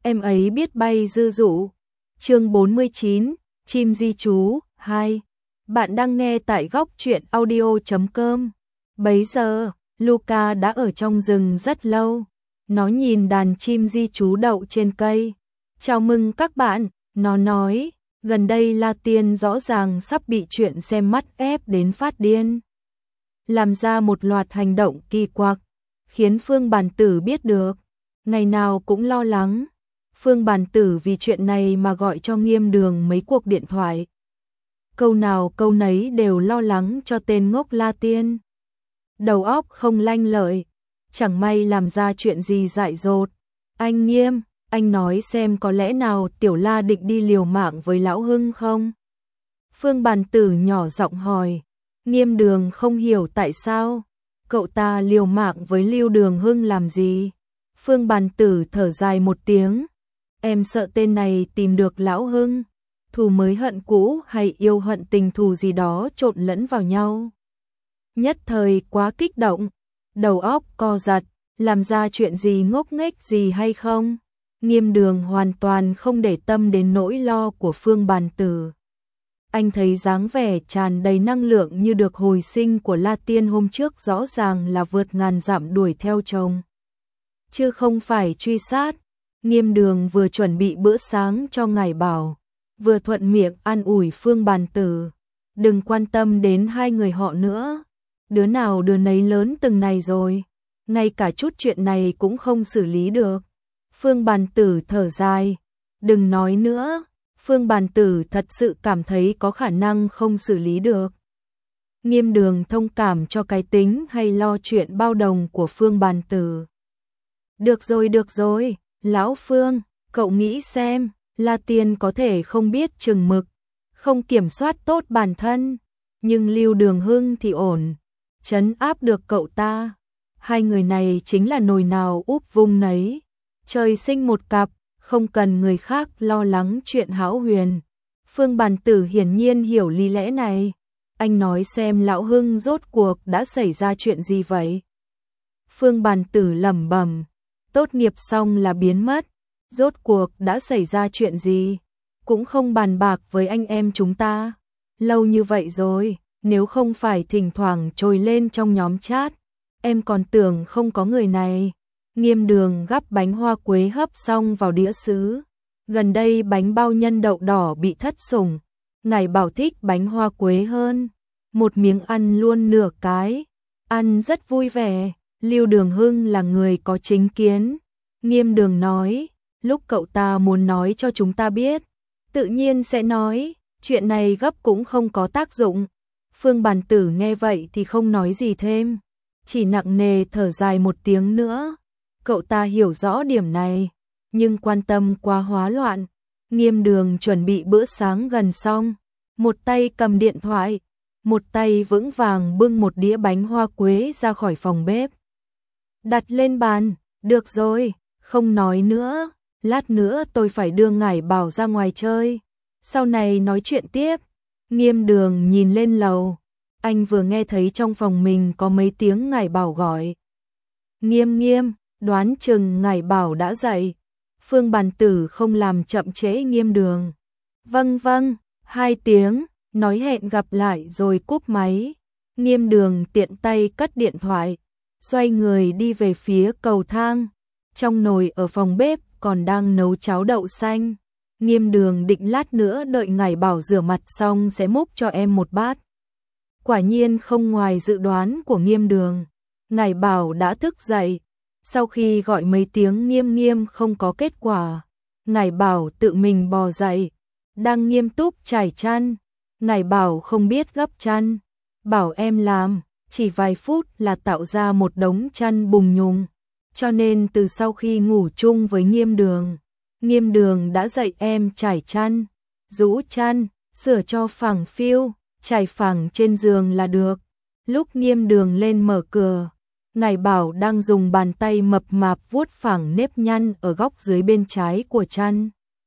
em ấy biết bay dư dụ. Chương 49, chim di trú 2. Bạn đang nghe tại góc truyện audio.com. Bấy giờ, Luca đã ở trong rừng rất lâu. Nó nhìn đàn chim di trú đậu trên cây. Chào mừng các bạn, nó nói. Gần đây La Tiên rõ ràng sắp bị chuyện xem mắt ép đến phát điên. Làm ra một loạt hành động kỳ quặc, khiến Phương Bàn Tử biết được. Ngày nào cũng lo lắng. Phương Bàn Tử vì chuyện này mà gọi cho Nghiêm Đường mấy cuộc điện thoại. Câu nào câu nấy đều lo lắng cho tên ngốc La Tiên. Đầu óc không lanh lợi, chẳng may làm ra chuyện gì dại dột. Anh Nghiêm, anh nói xem có lẽ nào Tiểu La định đi liều mạng với Lão Hưng không? Phương Bàn Tử nhỏ giọng hỏi. Nghiêm Đường không hiểu tại sao cậu ta liều mạng với Lưu Đường Hưng làm gì. Phương Bàn Tử thở dài một tiếng. Em sợ tên này tìm được Lão Hưng, thù mới hận cũ hay yêu hận tình thù gì đó trộn lẫn vào nhau. Nhất thời quá kích động, đầu óc co giật, làm ra chuyện gì ngốc nghếch gì hay không. Nghiêm Đường hoàn toàn không để tâm đến nỗi lo của Phương Bàn Tử. Anh thấy dáng vẻ tràn đầy năng lượng như được hồi sinh của La Tiên hôm trước rõ ràng là vượt ngàn dặm đuổi theo chồng, chứ không phải truy sát. Nghiêm Đường vừa chuẩn bị bữa sáng cho Ngải Bảo, vừa thuận miệng an ủi Phương Bàn Tử. Đừng quan tâm đến hai người họ nữa. Đứa nào đứa nấy lớn từng này rồi, ngay cả chút chuyện này cũng không xử lý được. Phương Bàn Tử thở dài. Đừng nói nữa. Phương Bàn Tử thật sự cảm thấy có khả năng không xử lý được. Nghiêm Đường thông cảm cho cái tính hay lo chuyện bao đồng của Phương Bàn Tử. Được rồi, Lão Phương, cậu nghĩ xem, La Tiên có thể không biết chừng mực, không kiểm soát tốt bản thân, nhưng Lưu Đường Hưng thì ổn, trấn áp được cậu ta. Hai người này chính là nồi nào úp vung nấy, trời sinh một cặp, không cần người khác lo lắng chuyện hão huyền. Phương Bàn Tử hiển nhiên hiểu lý lẽ này. Anh nói xem Lão Hưng rốt cuộc đã xảy ra chuyện gì vậy? Phương Bàn Tử lẩm bẩm. Tốt nghiệp xong là biến mất. Rốt cuộc đã xảy ra chuyện gì? Cũng không bàn bạc với anh em chúng ta. Lâu như vậy rồi, nếu không phải thỉnh thoảng trồi lên trong nhóm chat, em còn tưởng không có người này. Nghiêm Đường gắp bánh hoa quế hấp xong vào đĩa sứ. Gần đây bánh bao nhân đậu đỏ bị thất sủng. Ngải Bảo thích bánh hoa quế hơn. Một miếng ăn luôn nửa cái. Ăn rất vui vẻ. Lưu Đường Hưng là người có chính kiến. Nghiêm Đường nói, lúc cậu ta muốn nói cho chúng ta biết, tự nhiên sẽ nói, chuyện này gấp cũng không có tác dụng. Phương Bàn Tử nghe vậy thì không nói gì thêm, chỉ nặng nề thở dài một tiếng nữa. Cậu ta hiểu rõ điểm này, nhưng quan tâm quá hóa loạn. Nghiêm Đường chuẩn bị bữa sáng gần xong, một tay cầm điện thoại, một tay vững vàng bưng một đĩa bánh hoa quế ra khỏi phòng bếp. Đặt lên bàn. Được rồi, không nói nữa, lát nữa tôi phải đưa Ngải Bảo ra ngoài chơi, sau này nói chuyện tiếp. Nghiêm Đường nhìn lên lầu, anh vừa nghe thấy trong phòng mình có mấy tiếng Ngải Bảo gọi. Nghiêm, đoán chừng Ngải Bảo đã dậy. Phương Bàn Tử không làm chậm trễ Nghiêm Đường. Vâng, 2 tiếng, nói hẹn gặp lại rồi cúp máy. Nghiêm Đường tiện tay cất điện thoại, xoay người đi về phía cầu thang. Trong nồi ở phòng bếp còn đang nấu cháo đậu xanh. Nghiêm Đường định lát nữa đợi Ngải Bảo rửa mặt xong sẽ múc cho em một bát. Quả nhiên không ngoài dự đoán của Nghiêm Đường. Ngải Bảo đã thức dậy. Sau khi gọi mấy tiếng Nghiêm không có kết quả, Ngải Bảo tự mình bò dậy, đang nghiêm túc trải chăn. Ngải Bảo không biết gấp chăn, bảo em làm, chỉ vài phút là tạo ra một đống chăn bùng nhùng. Cho nên từ sau khi ngủ chung với Nghiêm Đường đã dạy em trải chăn, rũ chăn, sửa cho phẳng phiu, trải phẳng trên giường là được. Lúc Nghiêm Đường lên mở cửa, Ngải Bảo đang dùng bàn tay mập mạp vuốt phẳng nếp nhăn ở góc dưới bên trái của chăn.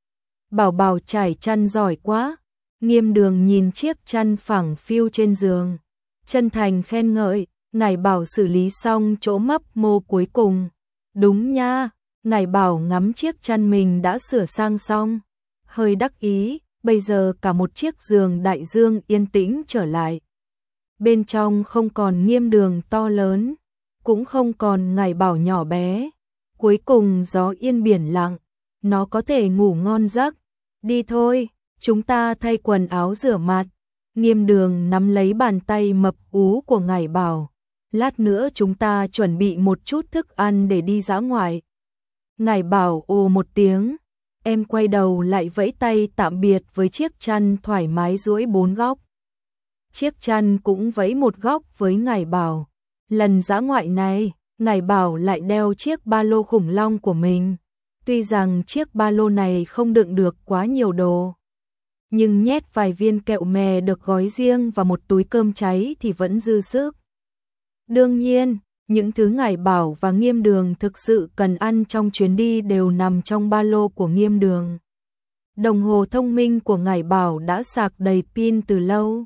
Bảo trải chăn giỏi quá. Nghiêm Đường nhìn chiếc chăn phẳng phiu trên giường, chân thành khen ngợi. Ngải Bảo xử lý xong chỗ mấp mô cuối cùng. Đúng nha. Ngải Bảo ngắm chiếc chăn mình đã sửa sang xong, hơi đắc ý, bây giờ cả một chiếc giường đại dương yên tĩnh trở lại. Bên trong không còn Nghiêm Đường to lớn, cũng không còn Ngải Bảo nhỏ bé. Cuối cùng gió yên biển lặng, nó có thể ngủ ngon giấc. Đi thôi, chúng ta thay quần áo rửa mặt. Nghiêm Đường nắm lấy bàn tay mập ú của Ngải Bảo. Lát nữa chúng ta chuẩn bị một chút thức ăn để đi dã ngoại. Ngải Bảo ồ một tiếng, em quay đầu lại vẫy tay tạm biệt với chiếc chăn thoải mái duỗi 4 góc. Chiếc chăn cũng vẫy một góc với Ngải Bảo. Lần dã ngoại này, Ngải Bảo lại đeo chiếc ba lô khủng long của mình. Tuy rằng chiếc ba lô này không đựng được quá nhiều đồ, nhưng nhét vài viên kẹo mè được gói riêng và một túi cơm cháy thì vẫn dư sức. Đương nhiên, những thứ Ngải Bảo và Nghiêm Đường thực sự cần ăn trong chuyến đi đều nằm trong ba lô của Nghiêm Đường. Đồng hồ thông minh của Ngải Bảo đã sạc đầy pin từ lâu.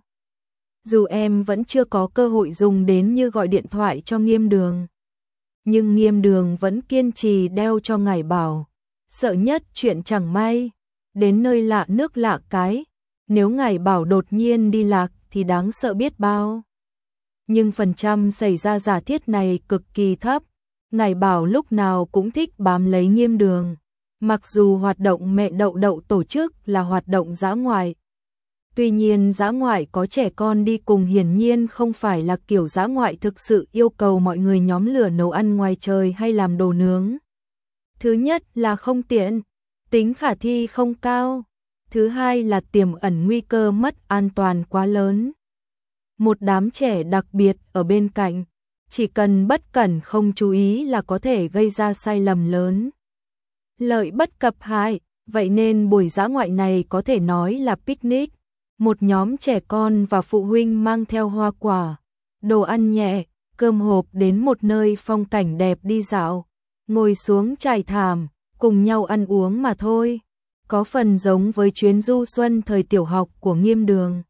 Dù em vẫn chưa có cơ hội dùng đến như gọi điện thoại cho Nghiêm Đường, nhưng Nghiêm Đường vẫn kiên trì đeo cho Ngải Bảo. Sợ nhất chuyện chẳng may đến nơi lạ nước lạ cái, nếu Ngải Bảo đột nhiên đi lạc thì đáng sợ biết bao. Nhưng phần trăm xảy ra giả thiết này cực kỳ thấp. Ngải Bảo lúc nào cũng thích bám lấy Nghiêm Đường, mặc dù hoạt động mẹ Đậu Đậu tổ chức là hoạt động dã ngoại. Tuy nhiên dã ngoại có trẻ con đi cùng hiển nhiên không phải là kiểu dã ngoại thực sự yêu cầu mọi người nhóm lửa nấu ăn ngoài trời hay làm đồ nướng. Thứ nhất là không tiện, tính khả thi không cao. Thứ hai là tiềm ẩn nguy cơ mất an toàn quá lớn. Một đám trẻ đặc biệt ở bên cạnh, chỉ cần bất cẩn không chú ý là có thể gây ra sai lầm lớn. Lợi bất cập hại, vậy nên buổi dã ngoại này có thể nói là picnic. Một nhóm trẻ con và phụ huynh mang theo hoa quả, đồ ăn nhẹ, cơm hộp đến một nơi phong cảnh đẹp đi dạo, ngồi xuống trải thảm, cùng nhau ăn uống mà thôi. Có phần giống với chuyến du xuân thời tiểu học của Nghiêm Đường.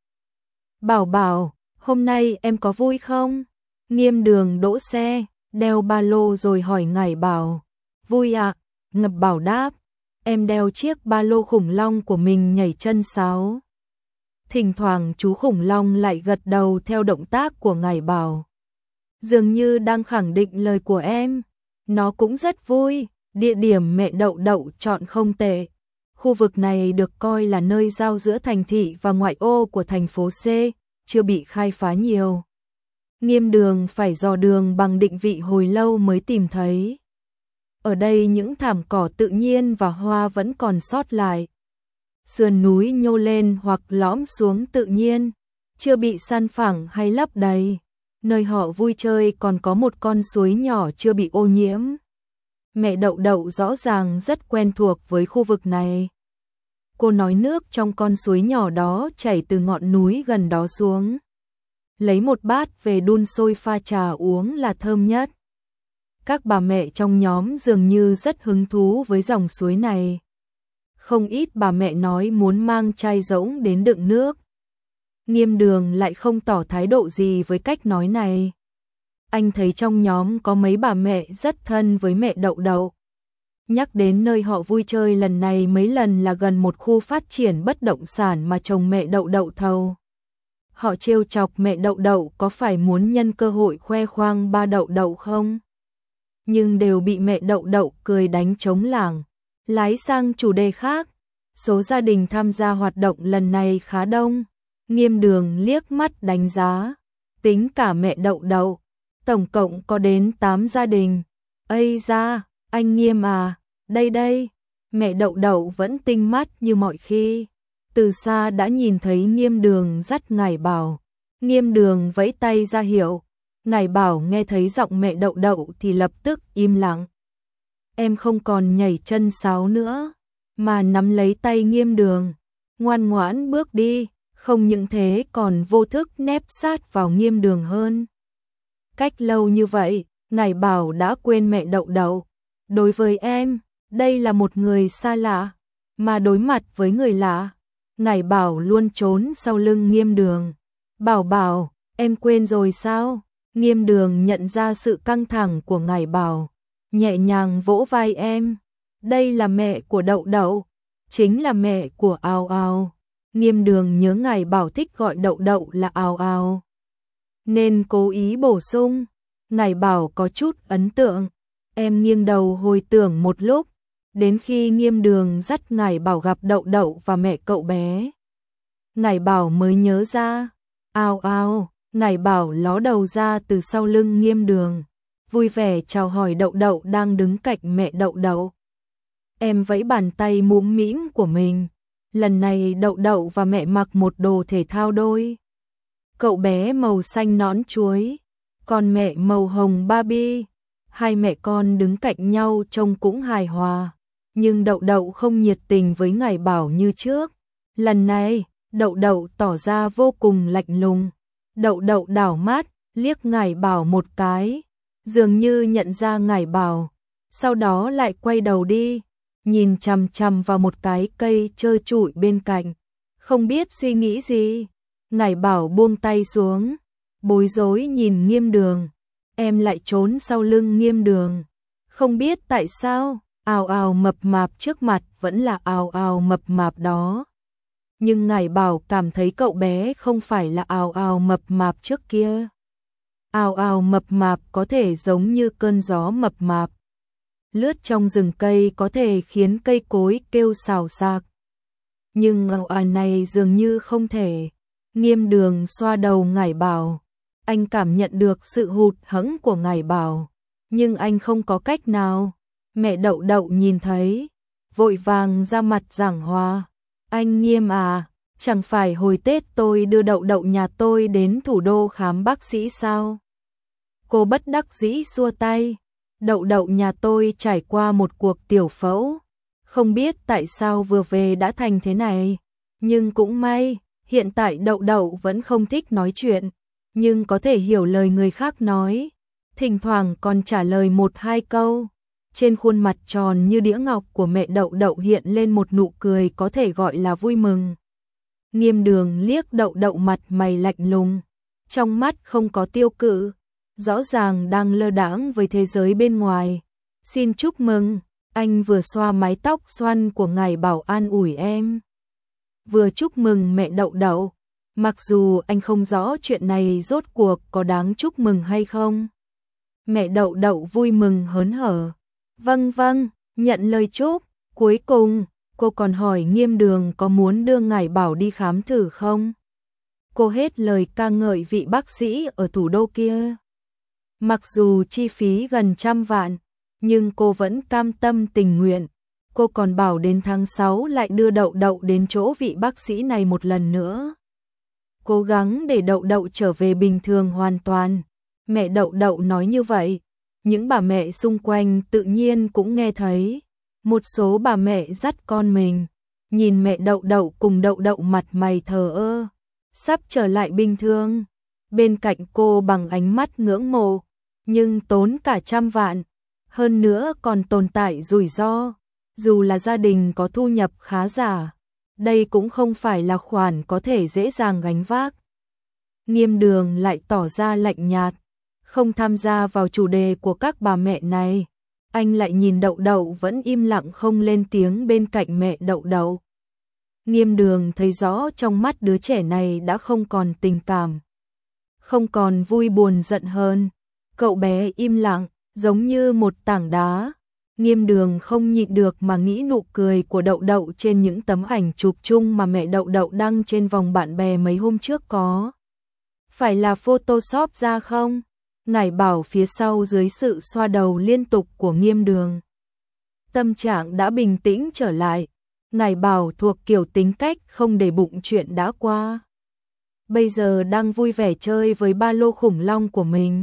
Bảo Bảo, hôm nay em có vui không? Nghiêm Đường đỗ xe, đeo ba lô rồi hỏi Ngải Bảo. Vui ạ, Ngập Bảo đáp. Em đeo chiếc ba lô khủng long của mình nhảy chân sáo. Thỉnh thoảng chú khủng long lại gật đầu theo động tác của Ngải Bảo, dường như đang khẳng định lời của em. Nó cũng rất vui, địa điểm mẹ Đậu Đậu chọn không tệ. Khu vực này được coi là nơi giao giữa thành thị và ngoại ô của thành phố C, chưa bị khai phá nhiều. Nghiêm Đường phải dò đường bằng định vị hồi lâu mới tìm thấy. Ở đây những thảm cỏ tự nhiên và hoa vẫn còn sót lại. Sườn núi nhô lên hoặc lõm xuống tự nhiên, chưa bị san phẳng hay lấp đầy. Nơi họ vui chơi còn có một con suối nhỏ chưa bị ô nhiễm. Mẹ Đậu Đậu rõ ràng rất quen thuộc với khu vực này. Cô nói nước trong con suối nhỏ đó chảy từ ngọn núi gần đó xuống. Lấy một bát về đun sôi pha trà uống là thơm nhất. Các bà mẹ trong nhóm dường như rất hứng thú với dòng suối này. Không ít bà mẹ nói muốn mang chai rỗng đến đựng nước. Nghiêm Đường lại không tỏ thái độ gì với cách nói này. Anh thấy trong nhóm có mấy bà mẹ rất thân với mẹ Đậu Đậu. Nhắc đến nơi họ vui chơi lần này mấy lần là gần một khu phát triển bất động sản mà chồng mẹ Đậu Đậu thầu. Họ trêu chọc mẹ Đậu Đậu có phải muốn nhân cơ hội khoe khoang ba Đậu Đậu không? Nhưng đều bị mẹ Đậu Đậu cười đánh trống lảng. Lái sang chủ đề khác, số gia đình tham gia hoạt động lần này khá đông. Nghiêm Đường liếc mắt đánh giá, tính cả mẹ Đậu Đậu, tổng cộng có đến 8 gia đình. Ây da, anh Nghiêm à, đây, mẹ Đậu Đậu vẫn tinh mắt như mọi khi. Từ xa đã nhìn thấy Nghiêm Đường dắt Ngải Bảo. Nghiêm Đường vẫy tay ra hiệu. Ngải Bảo nghe thấy giọng mẹ Đậu Đậu thì lập tức im lặng. Em không còn nhảy chân sáo nữa, mà nắm lấy tay Nghiêm Đường, ngoan ngoãn bước đi, không những thế còn vô thức nép sát vào Nghiêm Đường hơn. Cách lâu như vậy, Ngải Bảo đã quên mẹ Đậu Đậu. Đối với em, đây là một người xa lạ, mà đối mặt với người lạ, Ngải Bảo luôn trốn sau lưng Nghiêm Đường. Bảo Bảo, em quên rồi sao? Nghiêm Đường nhận ra sự căng thẳng của Ngải Bảo. nhẹ nhàng vỗ vai em. Đây là mẹ của Đậu Đậu, chính là mẹ của Ao Ao. Nghiêm Đường nhớ ngài bảo thích gọi Đậu Đậu là Ao Ao, nên cố ý bổ sung. Ngài bảo có chút ấn tượng. Em nghiêng đầu hồi tưởng một lúc, đến khi Nghiêm Đường dắt ngài bảo gặp Đậu Đậu và mẹ cậu bé. Ngài bảo mới nhớ ra. Ao Ao, ngài bảo ló đầu ra từ sau lưng Nghiêm Đường, vui vẻ chào hỏi Đậu Đậu đang đứng cạnh mẹ Đậu Đậu. Em vẫy bàn tay mũm mĩm của mình. Lần này Đậu Đậu và mẹ mặc một đồ thể thao đôi. Cậu bé màu xanh nõn chuối, còn mẹ màu hồng Barbie. Hai mẹ con đứng cạnh nhau trông cũng hài hòa, nhưng Đậu Đậu không nhiệt tình với ngài bảo như trước. Lần này, Đậu Đậu tỏ ra vô cùng lạnh lùng. Đậu Đậu đảo mắt, liếc ngài bảo một cái, dường như nhận ra ngài bảo, sau đó lại quay đầu đi, nhìn chằm chằm vào một cái cây trơ trụi bên cạnh, không biết suy nghĩ gì. Ngài bảo buông tay xuống, bối rối nhìn Nghiêm Đường. Em lại trốn sau lưng Nghiêm Đường. Không biết tại sao, Ao Ao mập mạp trước mặt vẫn là Ao Ao mập mạp đó. Nhưng ngài bảo cảm thấy cậu bé không phải là Ao Ao mập mạp trước kia. Ao Ao mập mạp có thể giống như cơn gió mập mạp, lướt trong rừng cây có thể khiến cây cối kêu xào xạc. Nhưng Ao Ao này dường như không thể. Nghiêm Đường xoa đầu ngài bảo. Anh cảm nhận được sự hụt hẫng của ngài bảo, nhưng anh không có cách nào. Mẹ Đậu Đậu nhìn thấy, vội vàng ra mặt giảng hòa. Anh Nghiêm à, chẳng phải hồi Tết tôi đưa Đậu Đậu nhà tôi đến thủ đô khám bác sĩ sao? Cô bất đắc dĩ xua tay. Đậu Đậu nhà tôi trải qua một cuộc tiểu phẫu, không biết tại sao vừa về đã thành thế này. Nhưng cũng may, hiện tại Đậu Đậu vẫn không thích nói chuyện, nhưng có thể hiểu lời người khác nói, thỉnh thoảng còn trả lời một hai câu. Trên khuôn mặt tròn như đĩa ngọc của mẹ Đậu Đậu hiện lên một nụ cười có thể gọi là vui mừng. Nghiêm Đường liếc Đậu Đậu mặt mày lạnh lùng, trong mắt không có tiêu cự, rõ ràng đang lơ đãng với thế giới bên ngoài. Xin chúc mừng, anh vừa xoa mái tóc xoăn của ngài bảo an ủi em. Vừa chúc mừng mẹ Đậu Đậu, mặc dù anh không rõ chuyện này rốt cuộc có đáng chúc mừng hay không. Mẹ Đậu Đậu vui mừng hớn hở. Vâng vâng, nhận lời chúc. Cuối cùng, cô còn hỏi Nghiêm Đường có muốn đưa ngài bảo đi khám thử không. Cô hết lời ca ngợi vị bác sĩ ở thủ đô kia. Mặc dù chi phí gần 100 vạn, nhưng cô vẫn cam tâm tình nguyện. Cô còn bảo đến tháng 6 lại đưa Đậu Đậu đến chỗ vị bác sĩ này một lần nữa. Cố gắng để Đậu Đậu trở về bình thường hoàn toàn. Mẹ Đậu Đậu nói như vậy, những bà mẹ xung quanh tự nhiên cũng nghe thấy. Một số bà mẹ dắt con mình, nhìn mẹ Đậu Đậu cùng Đậu Đậu mặt mày thờ ơ, sắp trở lại bình thường. Bên cạnh cô bằng ánh mắt ngưỡng mộ, nhưng tốn cả 100 vạn. Hơn nữa còn tồn tại rủi ro, dù là gia đình có thu nhập khá giả, đây cũng không phải là khoản có thể dễ dàng gánh vác. Nghiêm Đường lại tỏ ra lạnh nhạt, không tham gia vào chủ đề của các bà mẹ này. Anh lại nhìn Đậu Đậu vẫn im lặng không lên tiếng bên cạnh mẹ Đậu Đậu. Nghiêm Đường thấy rõ trong mắt đứa trẻ này đã không còn tình cảm, không còn vui buồn giận hờn. Cậu bé im lặng, giống như một tảng đá. Nghiêm Đường không nhịn được mà nghĩ nụ cười của Đậu Đậu trên những tấm ảnh chụp chung mà mẹ Đậu Đậu đăng trên vòng bạn bè mấy hôm trước có phải là Photoshop ra không? Ngải bảo phía sau dưới sự xoa đầu liên tục của Nghiêm Đường, tâm trạng đã bình tĩnh trở lại. Ngải bảo thuộc kiểu tính cách không để bụng chuyện đã qua, bây giờ đang vui vẻ chơi với ba lô khủng long của mình.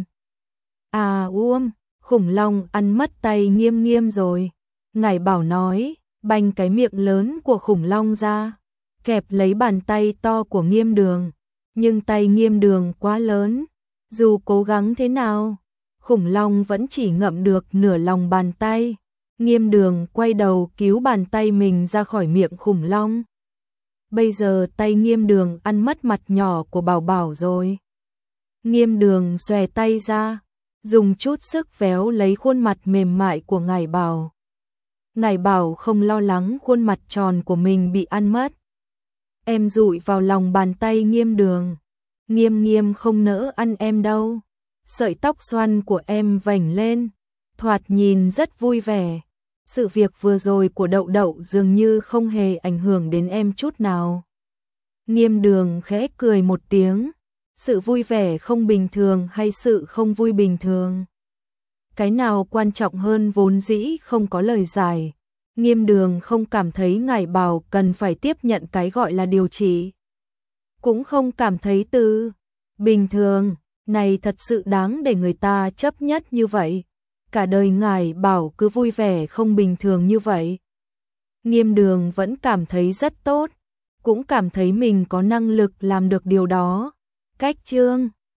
À khủng long ăn mất tay Nghiêm Nghiêm rồi. Ngải bảo nói, banh cái miệng lớn của khủng long ra, kẹp lấy bàn tay to của Nghiêm Đường. Nhưng tay Nghiêm Đường quá lớn, dù cố gắng thế nào, khủng long vẫn chỉ ngậm được nửa lòng bàn tay. Nghiêm Đường quay đầu cứu bàn tay mình ra khỏi miệng khủng long. Bây giờ tay Nghiêm Đường ăn mất mặt nhỏ của Bảo Bảo rồi. Nghiêm Đường xòe tay ra, dùng chút sức véo lấy khuôn mặt mềm mại của Ngải Bảo. Ngải Bảo không lo lắng khuôn mặt tròn của mình bị ăn mất. Em dụi vào lòng bàn tay Nghiêm Đường. Nghiêm Nghiêm không nỡ ăn em đâu. Sợi tóc xoăn của em vểnh lên, thoạt nhìn rất vui vẻ. Sự việc vừa rồi của Đậu Đậu dường như không hề ảnh hưởng đến em chút nào. Nghiêm Đường khẽ cười một tiếng. Sự vui vẻ không bình thường hay sự không vui bình thường? Cái nào quan trọng hơn vốn dĩ không có lời giải. Nghiêm Đường không cảm thấy Ngải Bảo cần phải tiếp nhận cái gọi là điều trị. Cũng không cảm thấy từ bình thường này thật sự đáng để người ta chấp nhất như vậy. Cả đời Ngải Bảo cứ vui vẻ không bình thường như vậy. Nghiêm Đường vẫn cảm thấy rất tốt, cũng cảm thấy mình có năng lực làm được điều đó. Cách chương